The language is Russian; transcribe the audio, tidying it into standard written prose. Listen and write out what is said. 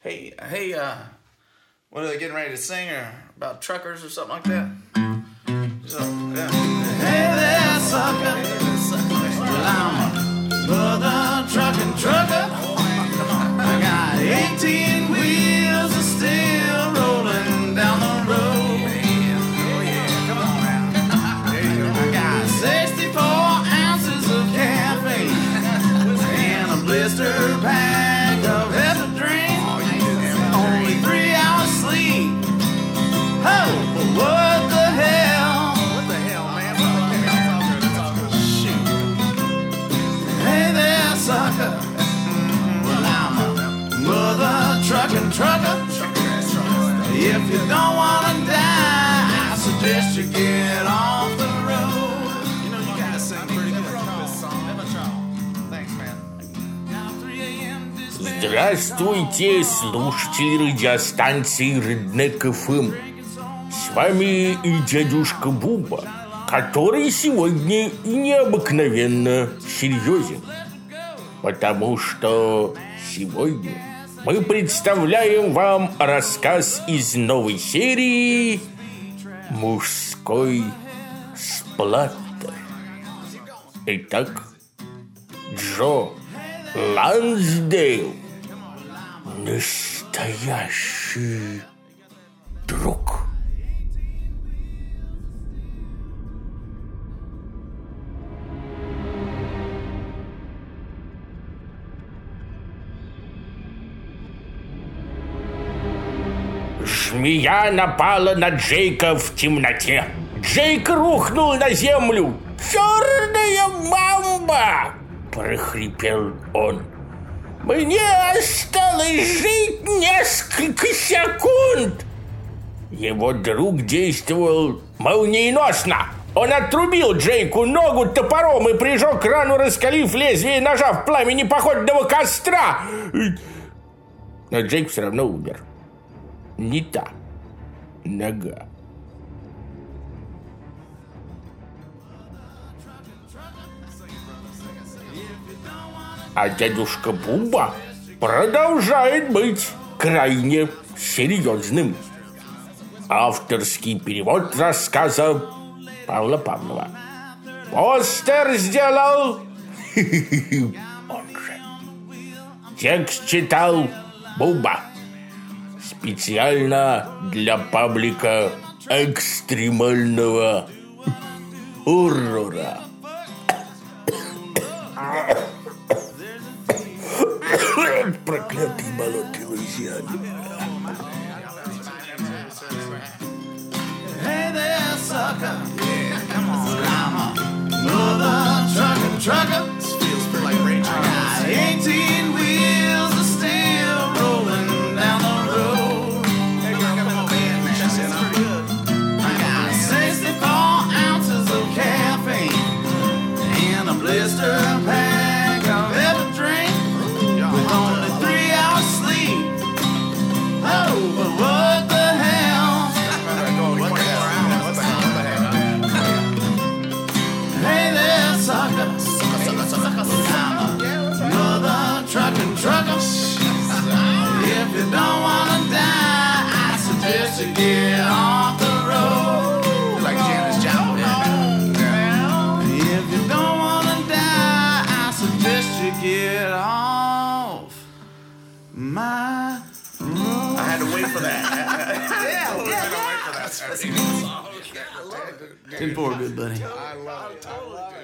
Hey, what are they getting ready to sing or about truckers or something like that? So, yeah. Hey there, sucker. Well, I'm a brother trucker. I got 18 wheels of steel rolling down the road. Oh yeah, come on now. There you go. I got 64 ounces of caffeine and a blister pack of ephedrine. Only 3 hours sleep. Oh, but what the hell? What the hell, man? Shoot. Hey there, sucker. Well, I'm a mother trucker. If you don't wanna die, I suggest you get off the road. You know, you gotta sing pretty good this song. Thanks, man. Now 3 a.m. Здравствуйте, слушатели радиостанции Redneck FM. С вами и дядюшка Буба, который сегодня необыкновенно серьезен. Потому что сегодня мы представляем вам рассказ из новой серии «Мужской сплаттер». Итак, Джо Лансдейл, настоящий друг. Змея напала на Джейка в темноте. Джейк рухнул на землю. «Черная мамба!» – прохрипел он. «Мне осталось жить несколько секунд!» Его друг действовал молниеносно. Он отрубил Джейку ногу топором и прижег рану, раскалив лезвие ножа в пламени походного костра. Но Джейк все равно умер. Не та нога. А дядюшка Буба продолжает быть крайне серьезным. Авторский перевод рассказа Павла Павлова. Постер сделал он же. Текст читал Буба. Специально для паблика экстремального урора. Проклятый болотный Луизианы. Hey there, sucker. Yeah, come on. I'm a mother trucker. This feels like Ray Charles. I got 18 wheels of steel rolling down the road. Hey, girl, come on, man. That's pretty good. I got 64 ounces of caffeine and a blister pack of ephedrine with only 3 hours sleep. Oh, but what the hell? Hey there, sucker. I'm a mother trucker. If you don't wanna die, I suggest you get off the road. Like Janis Joplin. If you don't wanna die, I suggest you get off my road. I had to wait for that. Wait for that. 10-4, good buddy. I love it.